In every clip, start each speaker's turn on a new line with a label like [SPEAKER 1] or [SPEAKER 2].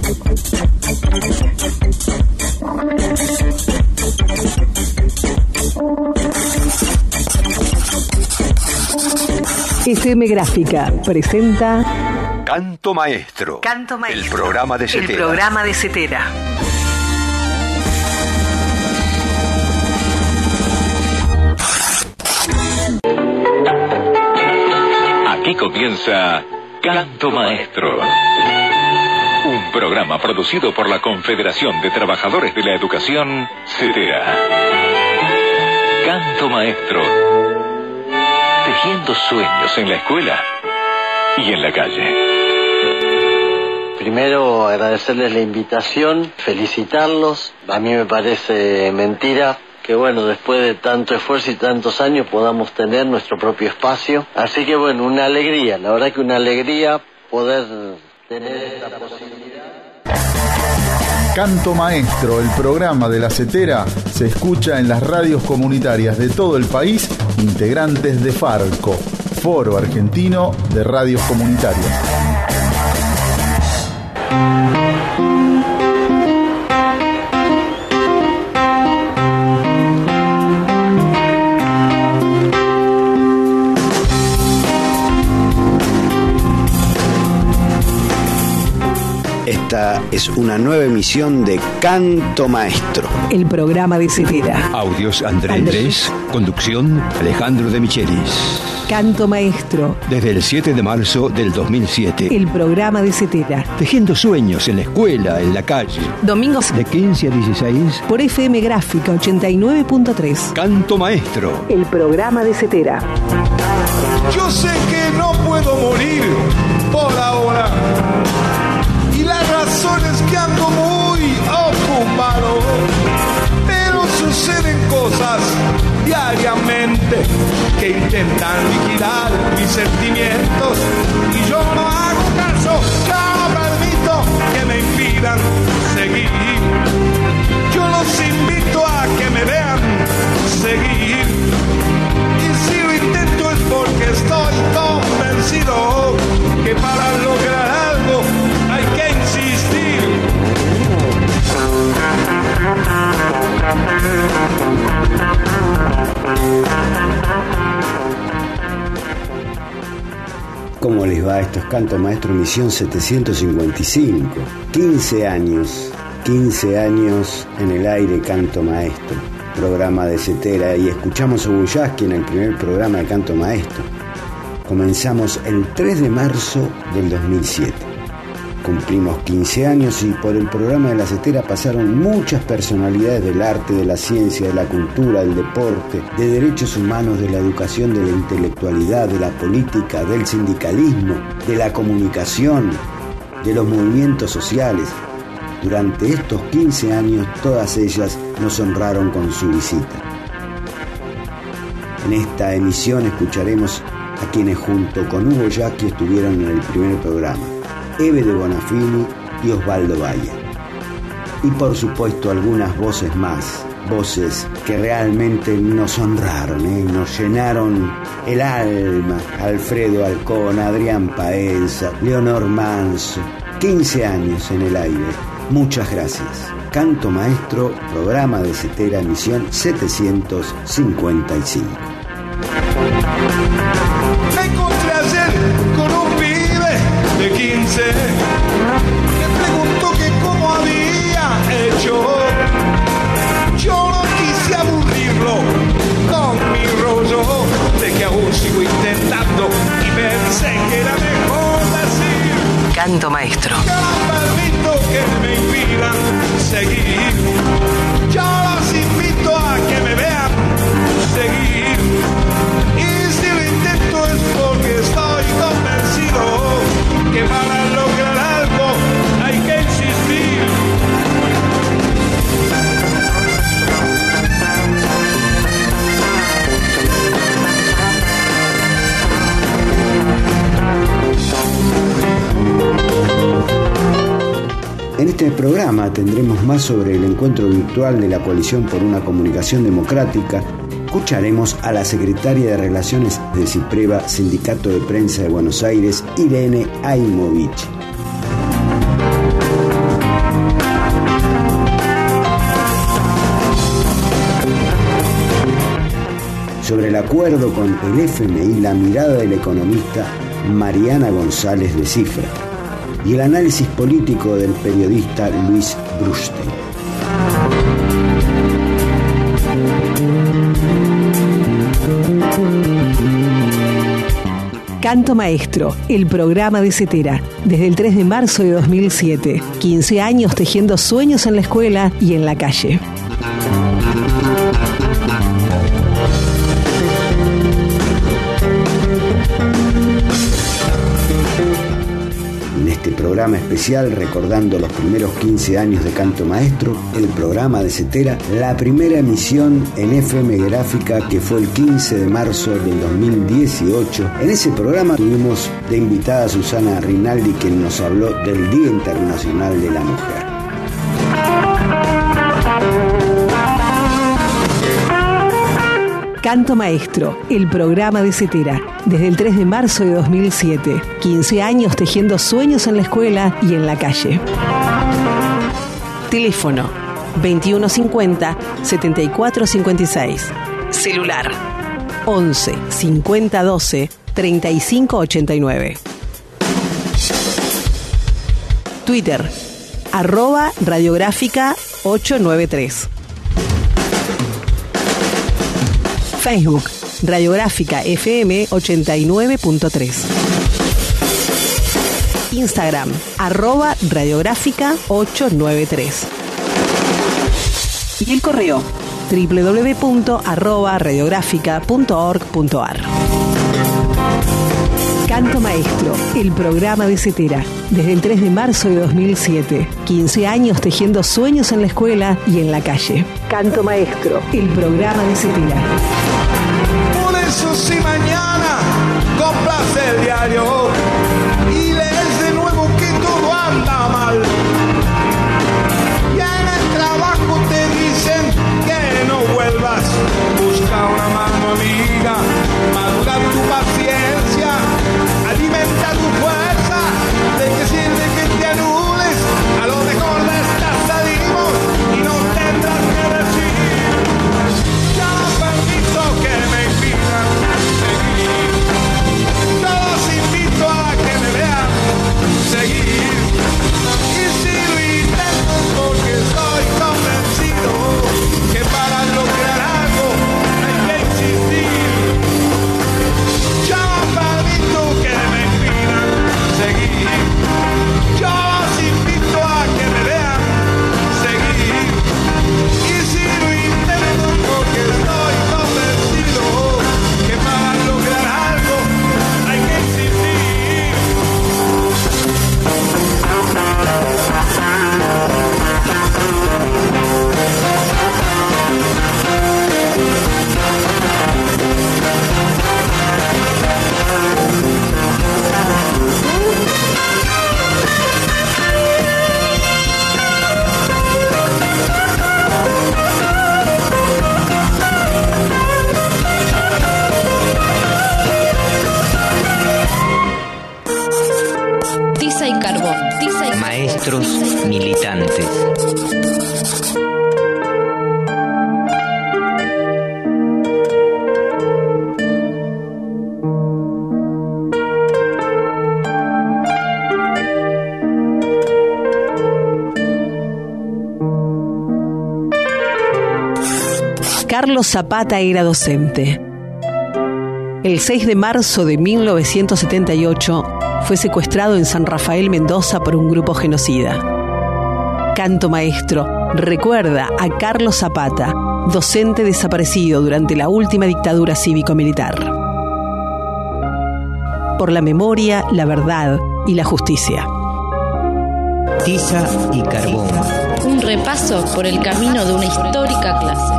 [SPEAKER 1] FM Gráfica presenta
[SPEAKER 2] Canto Maestro.
[SPEAKER 1] Canto Maestro.
[SPEAKER 2] El programa de Cetera.
[SPEAKER 1] El programa de Cetera.
[SPEAKER 3] Aquí comienza Canto Maestro. Un programa producido por la Confederación de Trabajadores de la Educación, Cetera. Canto Maestro. Tejiendo sueños en la escuela y en la calle.
[SPEAKER 4] Primero agradecerles la invitación, felicitarlos. A mí me parece mentira que después de tanto esfuerzo y tantos años podamos tener nuestro propio espacio. Así que una alegría, la verdad que una alegría poder tener esta posibilidad.
[SPEAKER 5] Canto Maestro, el programa de la Cetera, se escucha en las radios comunitarias de todo el país, integrantes de FARCO, Foro Argentino de Radios Comunitarias.
[SPEAKER 6] Esta es una nueva emisión de Canto Maestro.
[SPEAKER 1] El programa de Cetera.
[SPEAKER 2] Audios Andrés. Conducción Alejandro de Michelis.
[SPEAKER 1] Canto Maestro.
[SPEAKER 2] Desde el 7 de marzo del 2007.
[SPEAKER 1] El programa de Cetera.
[SPEAKER 2] Tejiendo sueños en la escuela, en la calle.
[SPEAKER 1] Domingos
[SPEAKER 2] de 15 a 16.
[SPEAKER 1] Por FM Gráfica 89.3.
[SPEAKER 2] Canto Maestro.
[SPEAKER 1] El programa de Cetera.
[SPEAKER 7] Yo sé que no puedo morir por ahora. Y la razón es que ando muy ocupado, pero suceden cosas diariamente que intentan liquidar mis sentimientos y yo no hago caso, no permito que me impidan seguir. Yo los invito a que me vean seguir y si lo intento es porque estoy convencido que para lograr algo hay que insistir.
[SPEAKER 6] ¿Cómo les va? Esto es Canto Maestro, emisión 755. 15 años en el aire, Canto Maestro, programa de Cetera, y escuchamos a Ubuyaski en el primer programa de Canto Maestro. Comenzamos el 3 de marzo del 2007. Cumplimos 15 años y por el programa de la Cetera pasaron muchas personalidades del arte, de la ciencia, de la cultura, del deporte, de derechos humanos, de la educación, de la intelectualidad, de la política, del sindicalismo, de la comunicación, de los movimientos sociales. Durante estos 15 años todas ellas nos honraron con su visita. En esta emisión escucharemos a quienes junto con Hugo Yaqui estuvieron en el primer programa: Eve de Bonafini y Osvaldo Valle. Y por supuesto algunas voces más, voces que realmente nos honraron, nos llenaron el alma: Alfredo Alcón, Adrián Paenza, Leonor Manso. 15 años en el aire. Muchas gracias. Canto Maestro, programa de Cetera, emisión 755.
[SPEAKER 7] Me encontré ayer con un pibe de 15 que preguntó que cómo había hecho. Yo no quise aburrirlo con mi rollo de que aún sigo intentando y pensé que era mejor decir
[SPEAKER 1] Canto Maestro.
[SPEAKER 7] que no permito que me impidan seguir. Yo los invito a que me vean seguir. Y si lo intento es porque estoy convencido que para lograr algo hay que insistir.
[SPEAKER 6] En este programa tendremos más sobre el encuentro virtual de la Coalición por una Comunicación Democrática. Escucharemos a la secretaria de Relaciones de CIPREVA, Sindicato de Prensa de Buenos Aires, Irene Aimovich. acuerdo con el FMI, la mirada de la economista Mariana González de Cifra y el análisis político del periodista Luis Brustein.
[SPEAKER 1] Canto Maestro, el programa de Cetera, desde el 3 de marzo de 2007. 15 años tejiendo sueños en la escuela y en la calle.
[SPEAKER 6] En este programa especial, recordando los primeros 15 años de Canto Maestro, el programa de Cetera, la primera emisión en FM Gráfica, que fue el 15 de marzo del 2018. En ese programa tuvimos de invitada a Susana Rinaldi, quien nos habló del Día Internacional de la Mujer.
[SPEAKER 1] Canto Maestro, el programa de Cetera, desde el 3 de marzo de 2007. 15 años tejiendo sueños en la escuela y en la calle. Teléfono 2150 7456. Celular 11 50 12 35 89. Twitter @radiográfica 893. Facebook, Radiográfica FM 89.3. Instagram, @radiográfica 893. Y el correo, www.radiográfica.org.ar. Canto Maestro, el programa de Cetera, desde el 3 de marzo de 2007. 15 años tejiendo sueños en la escuela y en la calle. Canto Maestro, el programa de Cetera.
[SPEAKER 7] Por eso si mañana compras el diario y lees de nuevo que todo anda mal, ya en el trabajo te dicen que no vuelvas, busca una mano amiga, madura tu paciencia, alimenta tu fuerza. ¿De qué sirve que te anules? A lo mejor de estas salimos y no tendrás que decir: ya no permito que me impidan seguir. Yo los invito a que me vean seguir. Y si lo intento es porque estoy convencido que para lograr algo hay que insistir. Yo no permito que me impidan seguir. Yo los invito a que me vean seguir. Y si lo intento es porque estoy convencido que para lograr algo hay que insistir.
[SPEAKER 8] Tiza y carbón.
[SPEAKER 9] Maestros militantes.
[SPEAKER 1] Carlos Zapata era docente. El 6 de marzo de 1978 fue secuestrado en San Rafael, Mendoza, por un grupo genocida. Canto Maestro recuerda a Carlos Zapata, docente desaparecido durante la última dictadura cívico-militar. Por la memoria, la verdad y la justicia.
[SPEAKER 9] Tiza y carbón.
[SPEAKER 8] Un repaso por el camino de una histórica clase.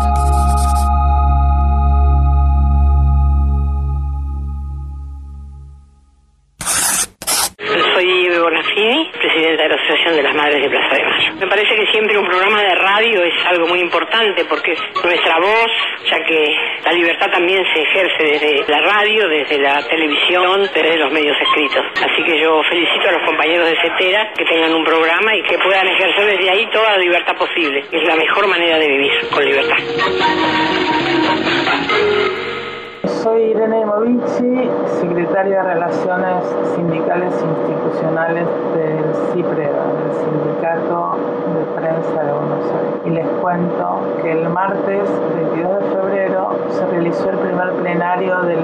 [SPEAKER 10] Presidenta de la Asociación de las Madres de Plaza de Mayo. Me parece que siempre un programa de radio es algo muy importante porque es nuestra voz, ya que la libertad también se ejerce desde la radio, desde la televisión, desde los medios escritos. Así que yo felicito a los compañeros de Cetera que tengan un programa y que puedan ejercer desde ahí toda la libertad posible. Es la mejor manera de vivir, con libertad.
[SPEAKER 11] soy Irene Movici, secretaria de Relaciones Sindicales e Institucionales del CIPREDA, del Sindicato de Prensa de Buenos Aires. Y les cuento que el martes 22 de febrero se realizó el primer plenario del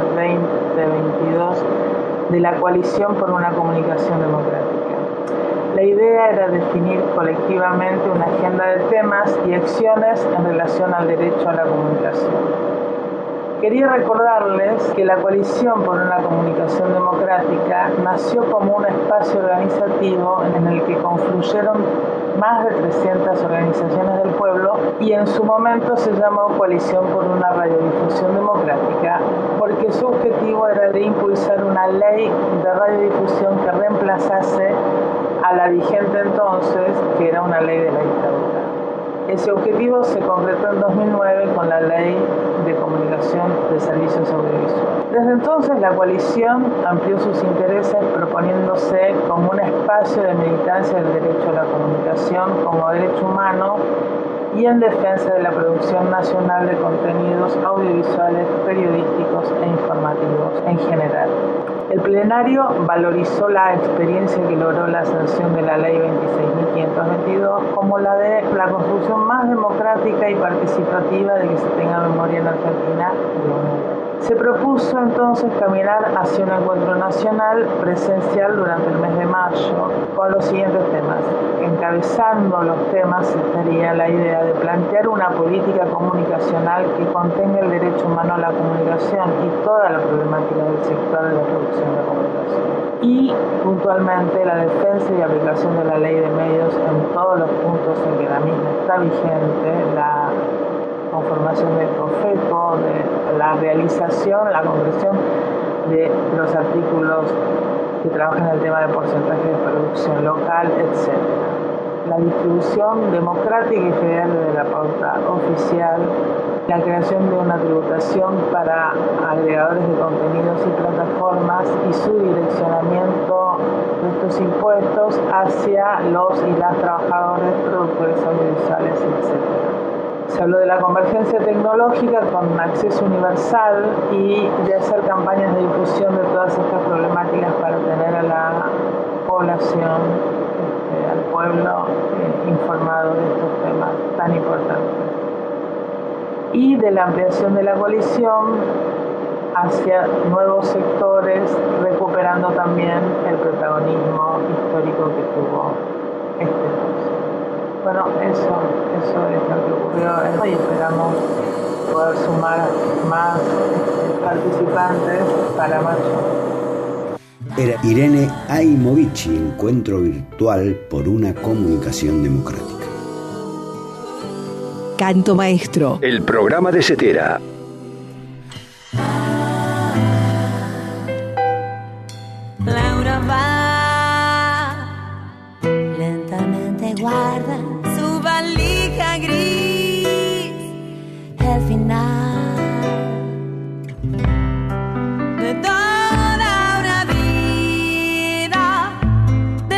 [SPEAKER 11] 2022 de la Coalición por una Comunicación Democrática. La idea era definir colectivamente una agenda de temas y acciones en relación al derecho a la comunicación. Quería recordarles que la Coalición por una Comunicación Democrática nació como un espacio organizativo en el que confluyeron más de 300 organizaciones del pueblo y en su momento se llamó Coalición por una Radiodifusión Democrática porque su objetivo era de impulsar una ley de radiodifusión que reemplazase a la vigente entonces, que era una ley de la dictadura. Ese objetivo se concretó en 2009 con la Ley de Comunicación de Servicios Audiovisuales. Desde entonces la coalición amplió sus intereses proponiéndose como un espacio de militancia del derecho a la comunicación como derecho humano y en defensa de la producción nacional de contenidos audiovisuales, periodísticos e informativos en general. El plenario valorizó la experiencia que logró la sanción de la Ley 26.522 como la de la construcción más democrática y participativa de que se tenga memoria en Argentina de una ley. Se propuso entonces caminar hacia un encuentro nacional presencial durante el mes de mayo con los siguientes temas. Encabezando los temas estaría la idea de plantear una política comunicacional que contenga el derecho humano a la comunicación y toda la problemática del sector de la producción de comunicación. Y puntualmente la defensa y aplicación de la ley de medios en todos los puntos en que la misma está vigente, la conformación del COFECO, de la realización, la concreción de los artículos que trabajan el tema de porcentaje de producción local, etc. La distribución democrática y fiel de la pauta oficial, la creación de una tributación para agregadores de contenidos y plataformas y su direccionamiento de estos impuestos hacia los y las trabajadores, productores audiovisuales, etc. Se habló de la convergencia tecnológica con acceso universal y de hacer campañas de difusión de todas estas problemáticas para tener a la población, al pueblo informado de estos temas tan importantes. Y de la ampliación de la coalición hacia nuevos sectores, recuperando también el protagonismo histórico que tuvo este proceso. Bueno, eso es lo que ocurrió y esperamos poder sumar más participantes para mayo.
[SPEAKER 6] Era Irene Aimovici, encuentro virtual por una comunicación democrática.
[SPEAKER 1] Canto Maestro.
[SPEAKER 2] El programa de Cetera.
[SPEAKER 12] Laura va, lentamente guarda su valija gris, el final de toda una vida de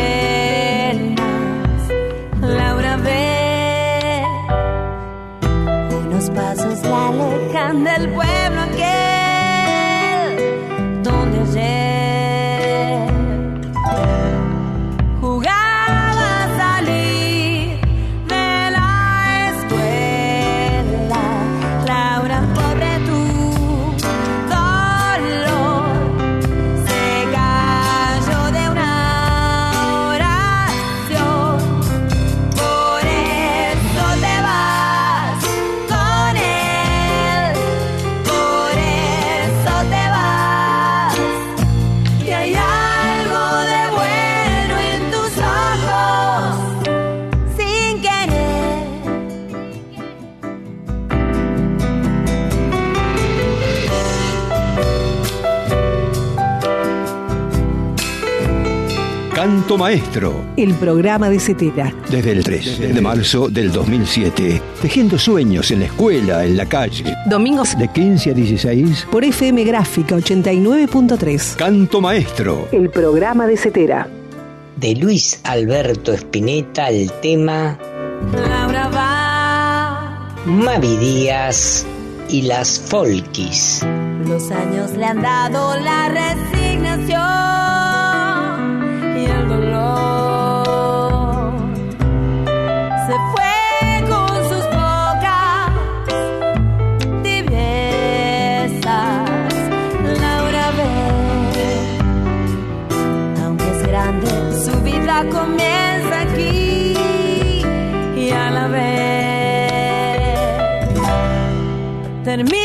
[SPEAKER 12] penas. Laura ve, unos pasos la alejan del pueblo aquel donde ayer
[SPEAKER 2] Canto Maestro.
[SPEAKER 1] El programa de Cetera.
[SPEAKER 2] Desde el 3 de marzo del 2007. Tejiendo sueños en la escuela, en la calle.
[SPEAKER 1] Domingos
[SPEAKER 2] de 15 a 16.
[SPEAKER 1] Por FM Gráfica 89.3.
[SPEAKER 2] Canto Maestro.
[SPEAKER 1] El programa de Cetera.
[SPEAKER 9] De Luis Alberto Spinetta, el tema
[SPEAKER 12] Laura va.
[SPEAKER 9] Mavi Díaz, y las folkis.
[SPEAKER 12] Los años le han dado la resignación y el dolor. Se fue con sus bocas tibiezas. Laura ve, aunque es grande, su vida comienza aquí y a la vez termina.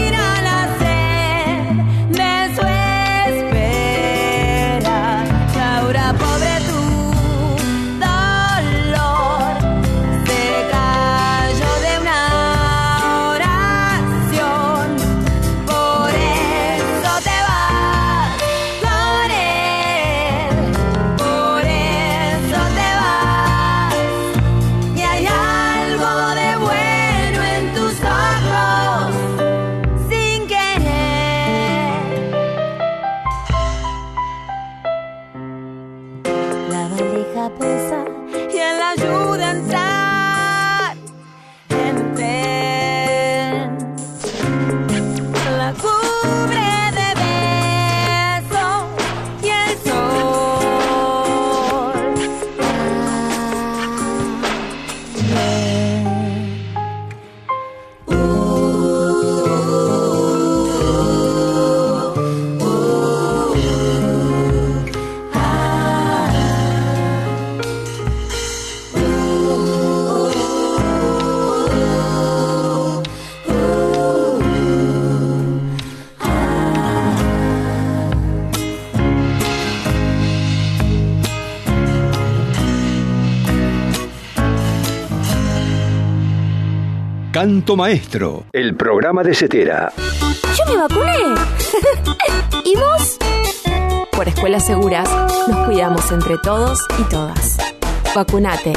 [SPEAKER 2] Canto Maestro, el programa de Cetera.
[SPEAKER 13] ¡Yo me vacuné! ¿Y vos? Por Escuelas Seguras nos cuidamos entre todos y todas. Vacunate.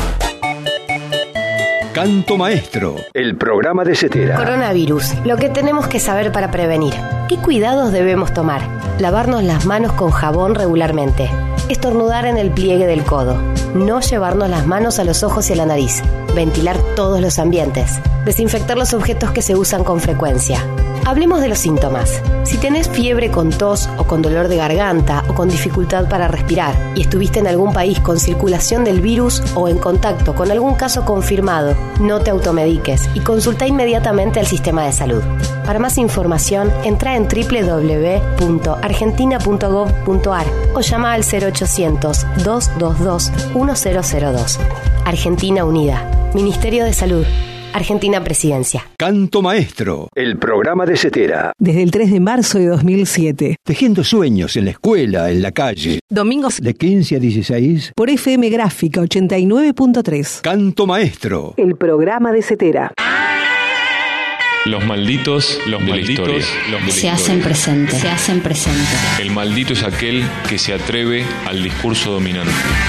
[SPEAKER 2] Canto Maestro, el programa de Cetera.
[SPEAKER 14] Coronavirus, lo que tenemos que saber para prevenir. ¿Qué cuidados debemos tomar? Lavarnos las manos con jabón regularmente. Estornudar en el pliegue del codo. No llevarnos las manos a los ojos y a la nariz. Ventilar todos los ambientes. Desinfectar los objetos que se usan con frecuencia. Hablemos de los síntomas. Si tenés fiebre con tos o con dolor de garganta o con dificultad para respirar y estuviste en algún país con circulación del virus o en contacto con algún caso confirmado, no te automediques y consulta inmediatamente al sistema de salud. Para más información, entra en www.argentina.gov.ar o llama al 0800-222-1002. Argentina Unida. Ministerio de Salud. Argentina Presidencia.
[SPEAKER 2] Canto Maestro, el programa de Cetera.
[SPEAKER 1] Desde el 3 de marzo de 2007.
[SPEAKER 2] Tejiendo sueños en la escuela, en la calle.
[SPEAKER 1] Domingos
[SPEAKER 2] de 15 a 16.
[SPEAKER 1] Por FM Gráfica 89.3.
[SPEAKER 2] Canto Maestro,
[SPEAKER 1] el programa de Cetera.
[SPEAKER 15] Los malditos de la historia.
[SPEAKER 8] Se hacen presentes. Se hacen presentes.
[SPEAKER 15] El maldito es aquel que se atreve al discurso dominante.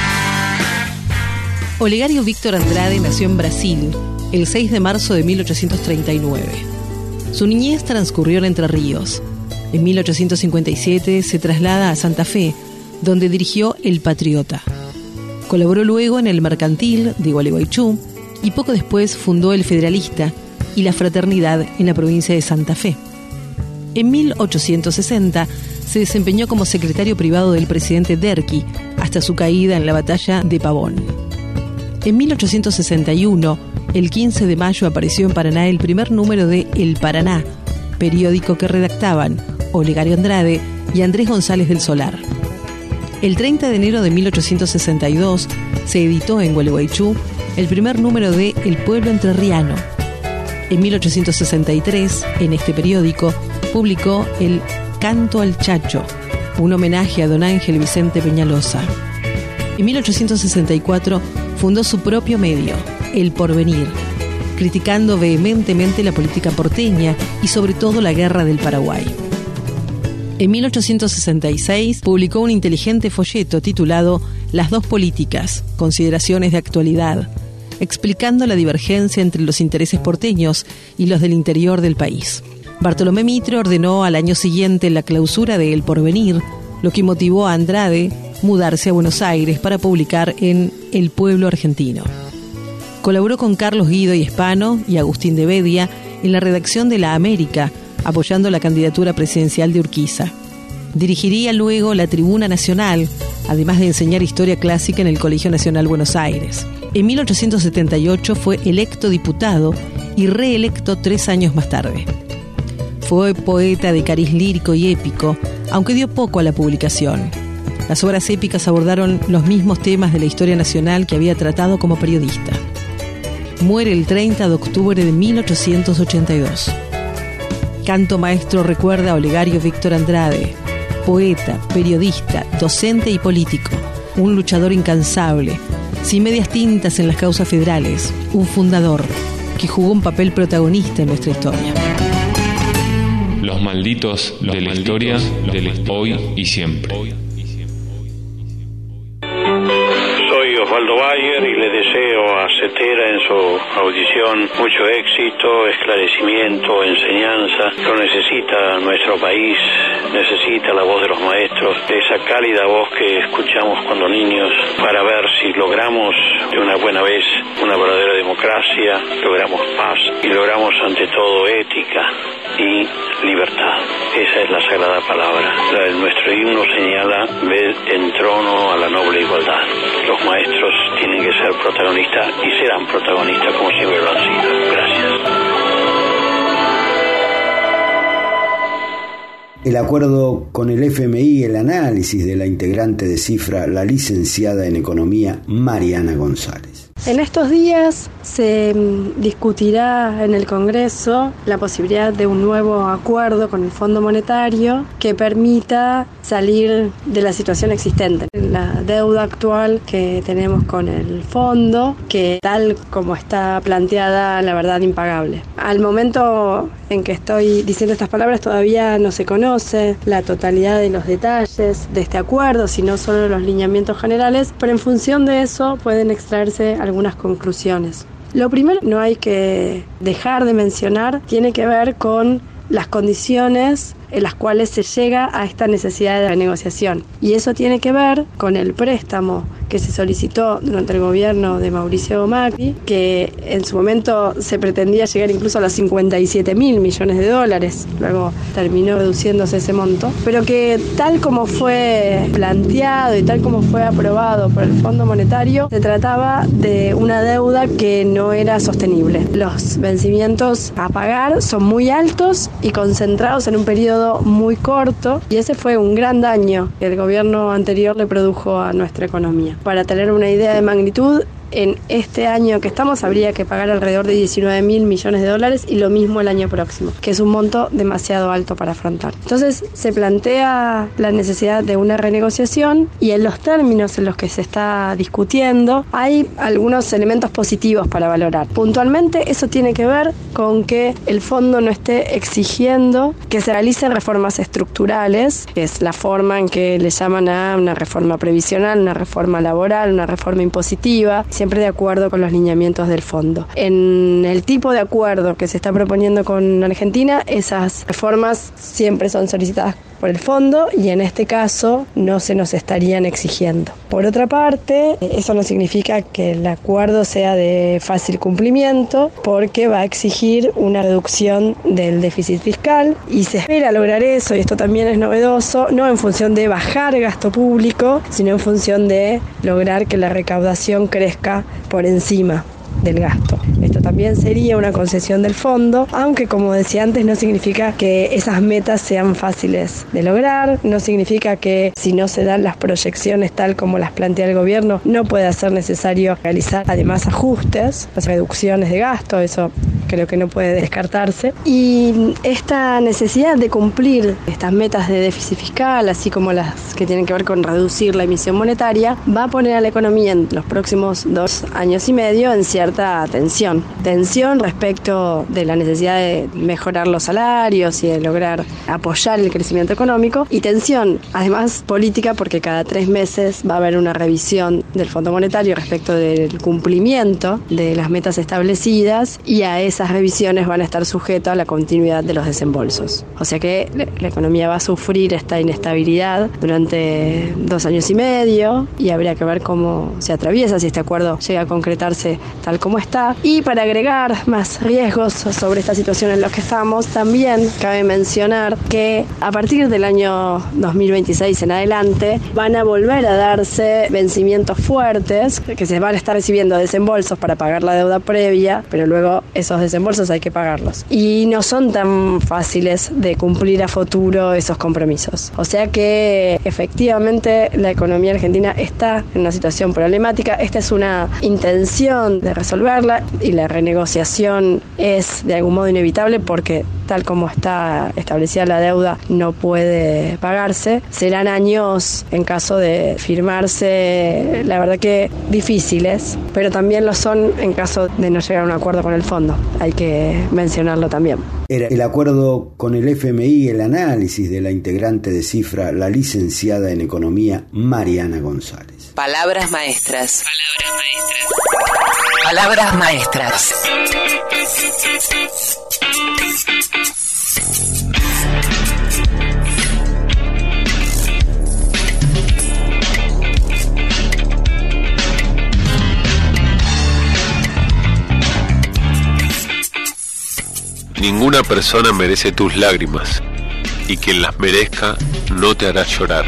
[SPEAKER 1] Olegario Víctor Andrade nació en Brasil el 6 de marzo de 1839. Su niñez transcurrió en Entre Ríos. En 1857 se traslada a Santa Fe, donde dirigió El Patriota. Colaboró luego en El Mercantil de Gualeguaychú y poco después fundó El Federalista y La Fraternidad en la provincia de Santa Fe. En 1860 se desempeñó como secretario privado del presidente Derqui hasta su caída en la batalla de Pavón. En 1861, el 15 de mayo apareció en Paraná el primer número de El Paraná, periódico que redactaban Olegario Andrade y Andrés González del Solar. El 30 de enero de 1862 se editó en Gualeguaychú el primer número de El Pueblo Entrerriano. En 1863, en este periódico, publicó el Canto al Chacho, un homenaje a don Ángel Vicente Peñalosa. En 1864 fundó su propio medio, El Porvenir, criticando vehementemente la política porteña y sobre todo la Guerra del Paraguay. En 1866 publicó un inteligente folleto titulado Las dos políticas, consideraciones de actualidad, explicando la divergencia entre los intereses porteños y los del interior del país. Bartolomé Mitre ordenó al año siguiente la clausura de El Porvenir, lo que motivó a Andrade mudarse a Buenos Aires para publicar en El Pueblo Argentino. Colaboró con Carlos Guido y Hispano y Agustín de Bedia en la redacción de La América, apoyando la candidatura presidencial de Urquiza. Dirigiría luego la Tribuna Nacional, además de enseñar historia clásica en el Colegio Nacional Buenos Aires. En 1878 fue electo diputado y reelecto 3 años más tarde. Fue poeta de cariz lírico y épico, aunque dio poco a la publicación. Las obras épicas abordaron los mismos temas de la historia nacional que había tratado como periodista. Muere el 30 de octubre de 1882. Canto Maestro recuerda a Olegario Víctor Andrade, poeta, periodista, docente y político, un luchador incansable, sin medias tintas en las causas federales, un fundador que jugó un papel protagonista en nuestra historia.
[SPEAKER 15] Los malditos de la historia del hoy y siempre.
[SPEAKER 16] Soy Osvaldo Bayer y le deseo a Cetera en su audición mucho éxito, esclarecimiento, enseñanza. Lo necesita nuestro país, necesita la voz de los maestros, esa cálida voz que escuchamos cuando niños, para ver si logramos de una buena vez una verdadera democracia, logramos paz y logramos ante todo ética y libertad. Esa es la sagrada palabra. Nuestro himno señala: ved en trono a la noble igualdad. Los maestros tienen que ser protagonistas y serán protagonistas como siempre lo han sido. Gracias.
[SPEAKER 6] El acuerdo con el FMI, el análisis de la integrante de Cifra, la licenciada en Economía Mariana González.
[SPEAKER 17] En estos días se discutirá en el Congreso la posibilidad de un nuevo acuerdo con el Fondo Monetario que permita salir de la situación existente. La deuda actual que tenemos con el fondo, que tal como está planteada, la verdad, impagable. Al momento en que estoy diciendo estas palabras todavía no se conoce la totalidad de los detalles de este acuerdo, sino solo los lineamientos generales, pero en función de eso pueden extraerse algunas conclusiones. Lo primero, no hay que dejar de mencionar, tiene que ver con las condiciones en las cuales se llega a esta necesidad de renegociación. Y eso tiene que ver con el préstamo que se solicitó durante el gobierno de Mauricio Macri, que en su momento se pretendía llegar incluso a los 57.000 millones de dólares, luego terminó reduciéndose ese monto, pero que tal como fue planteado y tal como fue aprobado por el Fondo Monetario, se trataba de una deuda que no era sostenible. Los vencimientos a pagar son muy altos y concentrados en un periodo muy corto, y ese fue un gran daño que el gobierno anterior le produjo a nuestra economía. Para tener una idea de magnitud, en este año que estamos habría que pagar alrededor de 19.000 millones de dólares y lo mismo el año próximo, que es un monto demasiado alto para afrontar. Entonces se plantea la necesidad de una renegociación, y en los términos en los que se está discutiendo hay algunos elementos positivos para valorar. Puntualmente eso tiene que ver con que el fondo no esté exigiendo que se realicen reformas estructurales, que es la forma en que le llaman a una reforma previsional, una reforma laboral, una reforma impositiva, siempre de acuerdo con los lineamientos del fondo. En el tipo de acuerdo que se está proponiendo con Argentina, esas reformas siempre son solicitadas por el fondo y en este caso no se nos estarían exigiendo. Por otra parte, eso no significa que el acuerdo sea de fácil cumplimiento, porque va a exigir una reducción del déficit fiscal y se espera lograr eso, y esto también es novedoso, no en función de bajar gasto público, sino en función de lograr que la recaudación crezca por encima del gasto. Esto también sería una concesión del fondo, aunque como decía antes no significa que esas metas sean fáciles de lograr, no significa que si no se dan las proyecciones tal como las plantea el gobierno no pueda ser necesario realizar además ajustes, reducciones de gasto, eso creo que no puede descartarse. Y esta necesidad de cumplir estas metas de déficit fiscal, así como las que tienen que ver con reducir la emisión monetaria, va a poner a la economía en los próximos 2 años y medio en cierta tensión respecto de la necesidad de mejorar los salarios y de lograr apoyar el crecimiento económico, y tensión además política, porque cada 3 meses va a haber una revisión del Fondo Monetario respecto del cumplimiento de las metas establecidas, y a esas estas revisiones van a estar sujetas a la continuidad de los desembolsos. O sea que la economía va a sufrir esta inestabilidad durante 2 años y medio y habría que ver cómo se atraviesa, si este acuerdo llega a concretarse tal como está. Y para agregar más riesgos sobre esta situación en la que estamos, también cabe mencionar que a partir del año 2026 en adelante van a volver a darse vencimientos fuertes, que se van a estar recibiendo desembolsos para pagar la deuda previa, pero luego esos desembolsos hay que pagarlos. Y no son tan fáciles de cumplir a futuro esos compromisos. O sea que efectivamente la economía argentina está en una situación problemática. Esta es una intención de resolverla y la renegociación es de algún modo inevitable porque tal como está establecida la deuda no puede pagarse. Serán años en caso de firmarse, la verdad que difíciles, pero también lo son en caso de no llegar a un acuerdo con el fondo. Hay que mencionarlo también.
[SPEAKER 6] Era el acuerdo con el FMI, el análisis de la integrante de Cifra, la licenciada en Economía Mariana González.
[SPEAKER 18] Palabras maestras. Palabras maestras.
[SPEAKER 19] Ninguna persona merece tus lágrimas, y quien las merezca no te hará llorar.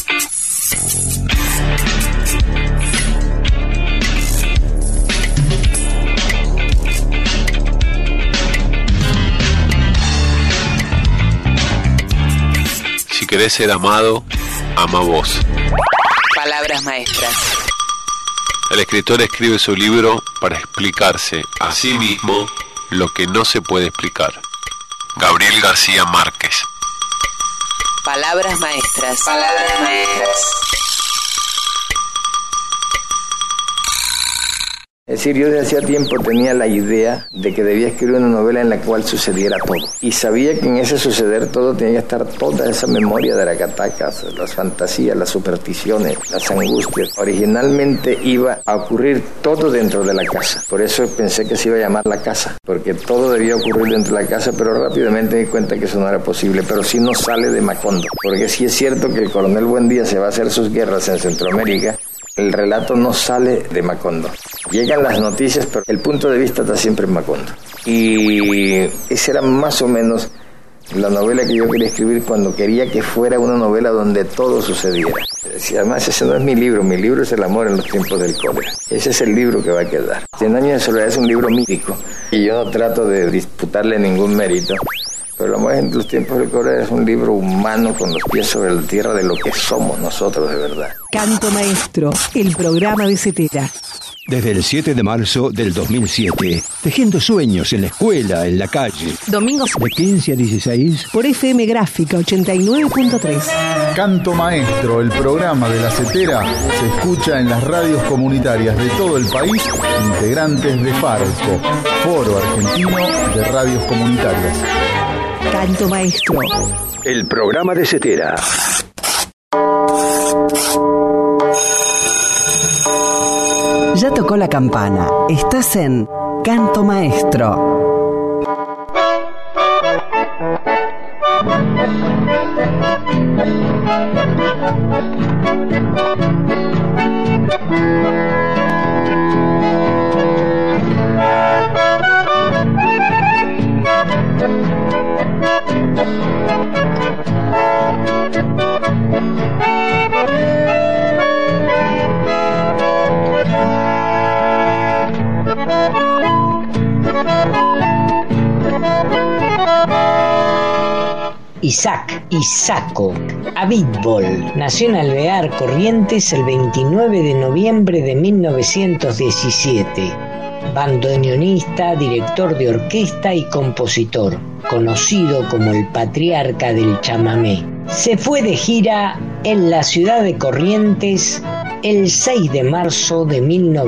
[SPEAKER 19] Si querés ser amado, ama vos.
[SPEAKER 18] Palabras maestras.
[SPEAKER 19] El escritor escribe su libro para explicarse a sí mismo lo que no se puede explicar. Gabriel García Márquez.
[SPEAKER 18] Palabras maestras. Palabras maestras.
[SPEAKER 20] Es decir, yo desde hacía tiempo tenía la idea de que debía escribir una novela en la cual sucediera todo. Y sabía que en ese suceder todo tenía que estar toda esa memoria de Aracatacas, las fantasías, las supersticiones, las angustias. Originalmente iba a ocurrir todo dentro de la casa. Por eso pensé que se iba a llamar La Casa, porque todo debía ocurrir dentro de la casa, pero rápidamente me di cuenta que eso no era posible. Pero sí no sale de Macondo, porque sí es cierto que el coronel Buendía se va a hacer sus guerras en Centroamérica. El relato no sale de Macondo. Llegan las noticias, pero el punto de vista está siempre en Macondo. Y esa era más o menos la novela que yo quería escribir cuando quería que fuera una novela donde todo sucediera. Además, ese no es mi libro es El amor en los tiempos del cólera. Ese es el libro que va a quedar. 100 años de soledad es un libro mítico y yo no trato de disputarle ningún mérito. Pero El amor en los tiempos del cólera es un libro humano con los pies sobre la tierra de lo que somos nosotros de verdad.
[SPEAKER 1] Canto Maestro, el programa de Cetera.
[SPEAKER 2] Desde el 7 de marzo del 2007, tejiendo sueños en la escuela, en la calle.
[SPEAKER 1] Domingos
[SPEAKER 2] de 15 a 16
[SPEAKER 1] por FM Gráfica 89.3.
[SPEAKER 5] Canto Maestro, el programa de la Cetera, se escucha en las radios comunitarias de todo el país, integrantes de FARCO, Foro Argentino de Radios Comunitarias.
[SPEAKER 1] Canto Maestro,
[SPEAKER 2] el programa de Cetera.
[SPEAKER 21] Ya tocó la campana. Estás en Canto Maestro.
[SPEAKER 9] Isaco Abitbol nació en Alvear, Corrientes, el 29 de noviembre de 1917. Bandoneonista, director de orquesta y compositor, conocido como el patriarca del chamamé. Se fue de gira en la ciudad de Corrientes el 6 de marzo de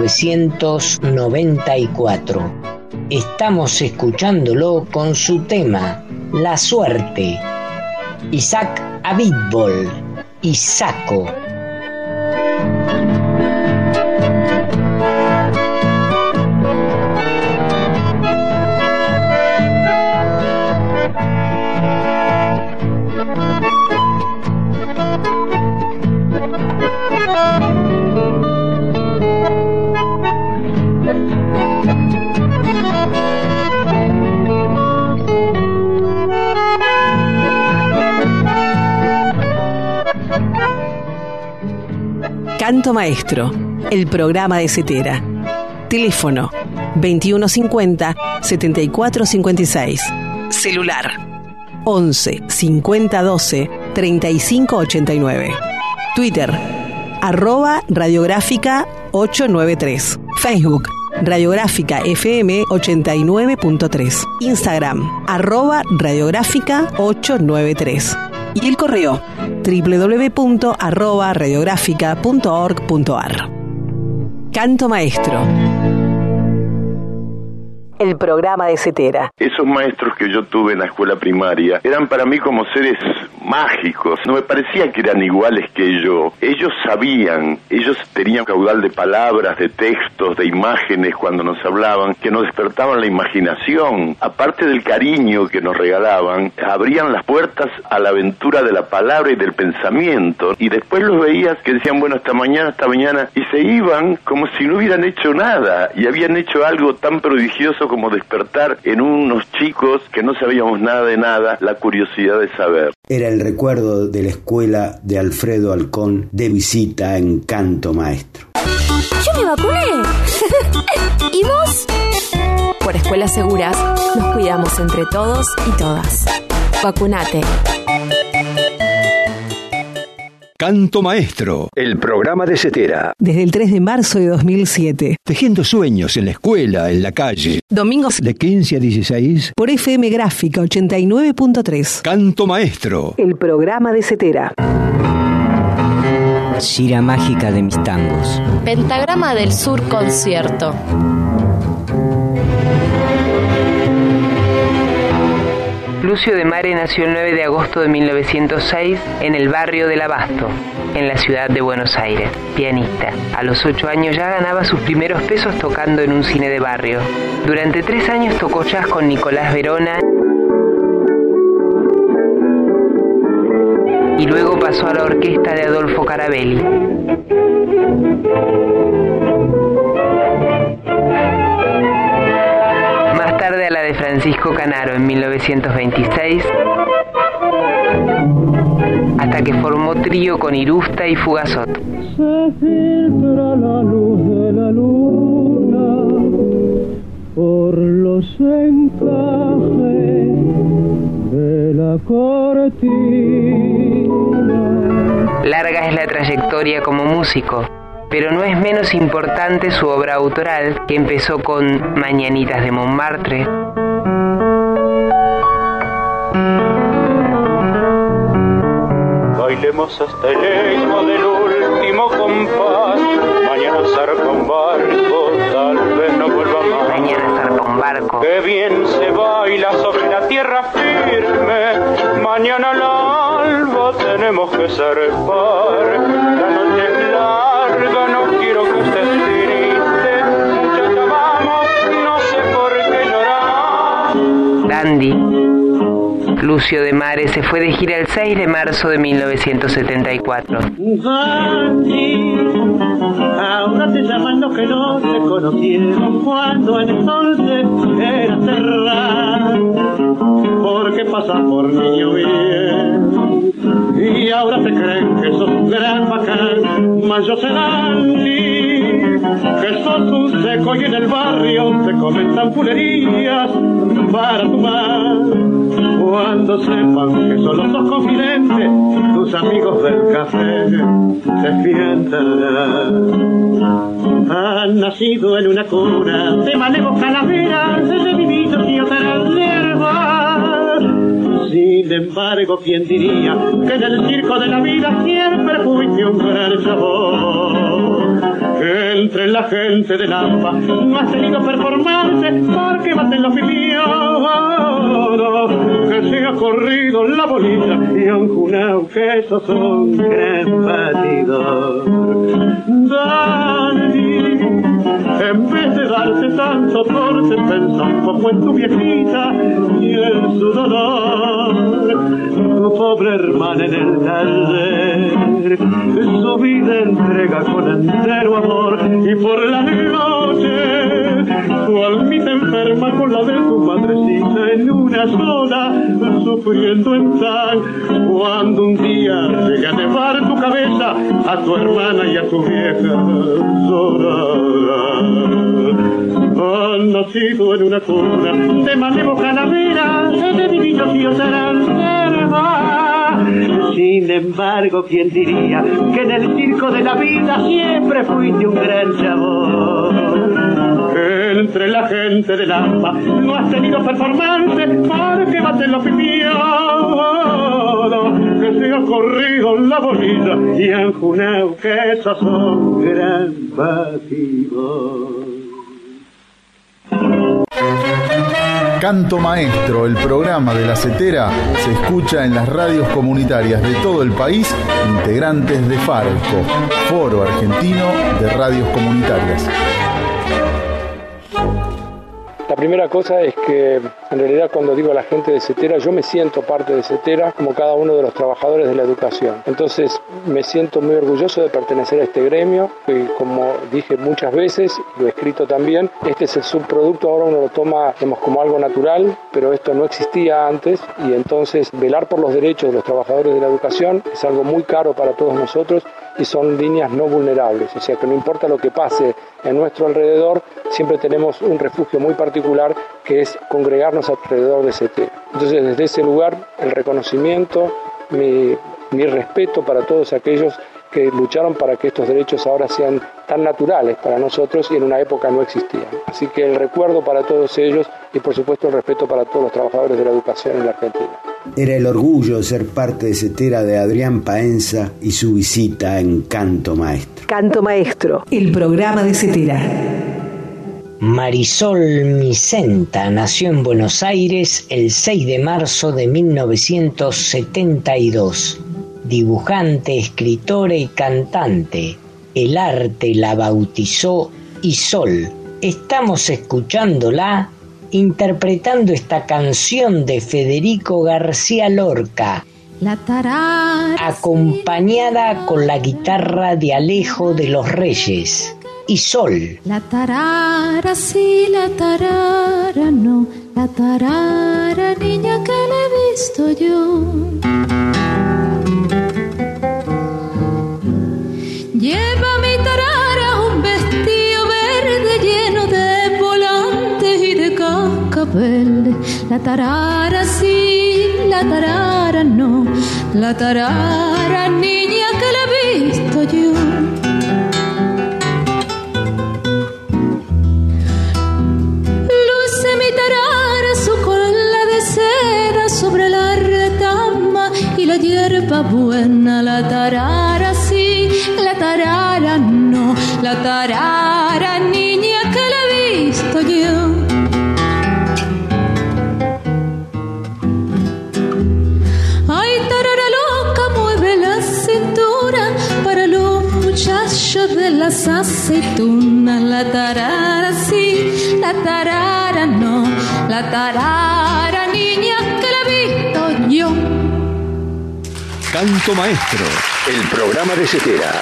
[SPEAKER 9] 1994. Estamos escuchándolo con su tema, La Suerte. Isaac Abitbol, Isaco.
[SPEAKER 1] Canto Maestro, el programa de Cetera. Teléfono 2150 7456. Celular 11 5012 3589. Twitter @radiográfica 893. Facebook Radiográfica FM 89.3. Instagram @radiográfica 893. Y el correo www.radiográfica.org.ar. Canto Maestro, el programa de Cetera.
[SPEAKER 3] Esos maestros que yo tuve en la escuela primaria eran para mí como seres mágicos. No me parecía que eran iguales que yo. Ellos sabían, ellos tenían caudal de palabras, de textos, de imágenes cuando nos hablaban, que nos despertaban la imaginación. Aparte del cariño que nos regalaban, abrían las puertas a la aventura de la palabra y del pensamiento. Y después los veías que decían, bueno, hasta mañana, y se iban como si no hubieran hecho nada, y habían hecho algo tan prodigioso como despertar en unos chicos que no sabíamos nada de nada, la curiosidad de saber.
[SPEAKER 6] Era el recuerdo de la escuela de Alfredo Alcón de visita en Canto Maestro.
[SPEAKER 13] ¡Yo me vacuné! ¿Y vos? Por Escuelas Seguras nos cuidamos entre todos y todas. Vacunate.
[SPEAKER 2] Canto Maestro, el programa de Cetera.
[SPEAKER 1] Desde el 3 de marzo de 2007.
[SPEAKER 2] Tejiendo sueños en la escuela, en la calle.
[SPEAKER 1] Domingos
[SPEAKER 2] de 15 a 16.
[SPEAKER 1] Por FM Gráfica 89.3.
[SPEAKER 2] Canto Maestro,
[SPEAKER 1] el programa de Cetera.
[SPEAKER 22] Gira mágica de mis tangos.
[SPEAKER 8] Pentagrama del Sur concierto.
[SPEAKER 23] Lucio de Mare nació el 9 de agosto de 1906 en el barrio del Abasto, en la ciudad de Buenos Aires. Pianista. A los 8 años ya ganaba sus primeros pesos tocando en un cine de barrio. Durante 3 años tocó jazz con Nicolás Verona y luego pasó a la orquesta de Adolfo Carabelli. Más tarde a la de Francisco Canaro en 1926, hasta que formó trío con Irusta y Fugazot.
[SPEAKER 24] Se filtra la luz de la luna por los encajes de la cortina.
[SPEAKER 23] Larga es la trayectoria como músico, pero no es menos importante su obra autoral, que empezó con Mañanitas de Montmartre,
[SPEAKER 25] bailemos hasta el eco del último compás. Mañana zarpa un barco, tal vez no vuelva más.
[SPEAKER 23] Mañana zarpa un barco.
[SPEAKER 25] Qué bien se baila sobre la tierra firme. Mañana al alba tenemos que zarpar. La noche es larga, no quiero que estés triste. Muchacha, vamos, no sé por qué llorar.
[SPEAKER 23] Dandy. Lucio de Mare se fue de gira el 6 de marzo de 1974.
[SPEAKER 24] Dandy, ahora te llaman los que no te conocieron cuando entonces era cerrar. Porque pasas por niño bien y ahora te creen que sos un gran bacán. Mas yo sé, Dandy, que sos un seco y en el barrio te comentan pulerías para tu mal. Cuando sepan que solo sos confidente, tus amigos del café te fientan. Han nacido en una cuna de malevos calaveras, de vivillos y otras hierbas. Sin embargo, ¿quién diría que en el circo de la vida siempre fuiste un gran sabor? Que entre la gente de Lampa no has tenido performance porque baten los millones. Que se ha corrido la bolita y han junado que sos un gran batidor. Dandy, en vez de darte tanto porte, pensa un poco en tu viejita y en su dolor. Tu pobre hermana en el taller, su vida entrega con entero amor, y por la noche su almita enferma con la de tu madrecita en una sola, sufriendo en tal. Cuando un día llegue a nevar tu cabeza, a tu hermana y a tu vieja llorará. Han nacido en una cuna de malevo calavera, de divinos y serán verdad. Sin embargo, ¿quién diría que en el circo de la vida siempre fuiste un gran chabón? Entre la gente del AMPA no has tenido performance para que baten los pipiolos, que se ha corrido la bolilla y han junado que esos son gran batidor.
[SPEAKER 5] Canto Maestro, el programa de la Cetera, se escucha en las radios comunitarias de todo el país, integrantes de FARCO, Foro Argentino de Radios Comunitarias.
[SPEAKER 4] La primera cosa es que en realidad cuando digo a la gente de Cetera, yo me siento parte de Cetera como cada uno de los trabajadores de la educación. Entonces me siento muy orgulloso de pertenecer a este gremio y como dije muchas veces, lo he escrito también, este es el subproducto, ahora uno lo toma como algo natural, pero esto no existía antes y entonces velar por los derechos de los trabajadores de la educación es algo muy caro para todos nosotros y son líneas no vulnerables, o sea que no importa lo que pase en nuestro alrededor, siempre tenemos un refugio muy particular que es congregarnos alrededor de Cetera. Entonces desde ese lugar el reconocimiento, mi respeto para todos aquellos que lucharon para que estos derechos ahora sean tan naturales para nosotros y en una época no existían. Así que el recuerdo para todos ellos y por supuesto el respeto para todos los trabajadores de la educación en la Argentina.
[SPEAKER 6] Era el orgullo de ser parte de Cetera de Adrián Paenza y su visita en Canto Maestro.
[SPEAKER 1] Canto Maestro, el programa de Cetera.
[SPEAKER 9] Marisol Micenta nació en Buenos Aires el 6 de marzo de 1972. Dibujante, escritora y cantante. El arte la bautizó Isol. Estamos escuchándola interpretando esta canción de Federico García Lorca,
[SPEAKER 7] La tarara,
[SPEAKER 9] acompañada con la guitarra de Alejo de los Reyes. Isol.
[SPEAKER 7] La tarara sí, la tarara no, la tarara niña que la he visto yo. Lleva mi tarara un vestido verde lleno de volantes y de cascabel. La tarara sí, la tarara no, la tarara niña que la he visto yo. Luce mi tarara su cola de seda sobre la retama y la hierba buena. La tarara sí, la tarara no, la tarara niña que la he visto yo. Ay, tarara loca, mueve la cintura para los muchachos de las aceitunas. La tarara sí, la tarara no, la tarara niña que la he visto yo.
[SPEAKER 2] Canto Maestro, el programa de Cetera.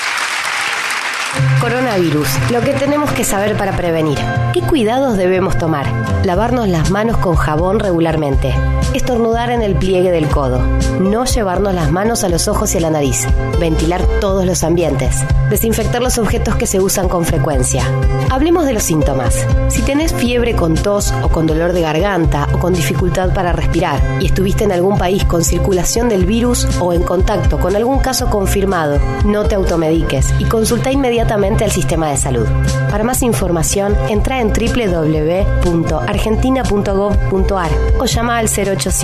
[SPEAKER 14] Coronavirus, lo que tenemos que saber para prevenir. ¿Qué cuidados debemos tomar? Lavarnos las manos con jabón regularmente. Estornudar en el pliegue del codo. No llevarnos las manos a los ojos y a la nariz. Ventilar todos los ambientes. Desinfectar los objetos que se usan con frecuencia. Hablemos de los síntomas. Si tenés fiebre con tos o con dolor de garganta o con dificultad para respirar y estuviste en algún país con circulación del virus o en contacto con algún caso confirmado, no te automediques y consulta inmediatamente al sistema de salud. Para más información, entra en www.argentina.gov.ar o llama al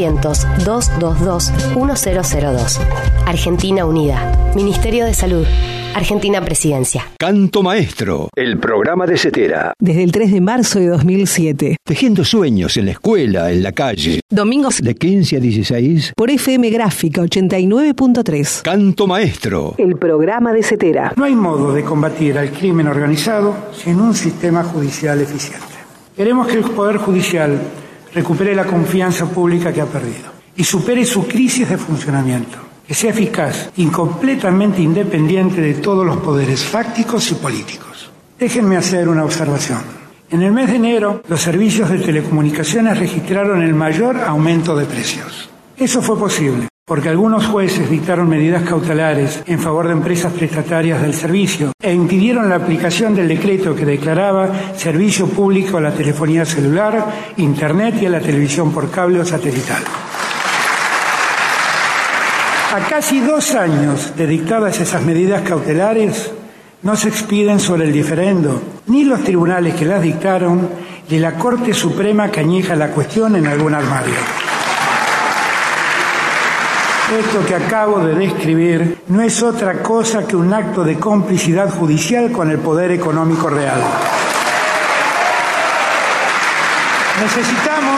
[SPEAKER 14] 0800-222-1002. Argentina Unida. Ministerio de Salud. Argentina Presidencia.
[SPEAKER 2] Canto Maestro, el programa de Cetera.
[SPEAKER 1] Desde el 3 de marzo de 2007.
[SPEAKER 2] Tejiendo sueños en la escuela, en la calle.
[SPEAKER 1] Domingos
[SPEAKER 2] de 15 a 16.
[SPEAKER 1] Por FM Gráfica 89.3.
[SPEAKER 2] Canto Maestro,
[SPEAKER 1] el programa de Cetera.
[SPEAKER 10] No hay modo de combatir al crimen organizado sin un sistema judicial eficiente. Queremos que el Poder Judicial recupere la confianza pública que ha perdido y supere su crisis de funcionamiento. Que sea eficaz y completamente independiente de todos los poderes fácticos y políticos. Déjenme hacer una observación. En el mes de enero, los servicios de telecomunicaciones registraron el mayor aumento de precios. Eso fue posible porque algunos jueces dictaron medidas cautelares en favor de empresas prestatarias del servicio e impidieron la aplicación del decreto que declaraba servicio público a la telefonía celular, internet y a la televisión por cable o satelital. A casi 2 años de dictadas esas medidas cautelares, no se expiden sobre el diferendo ni los tribunales que las dictaron ni la Corte Suprema que añeja la cuestión en algún armario. Esto que acabo de describir no es otra cosa que un acto de complicidad judicial con el poder económico real. Necesitamos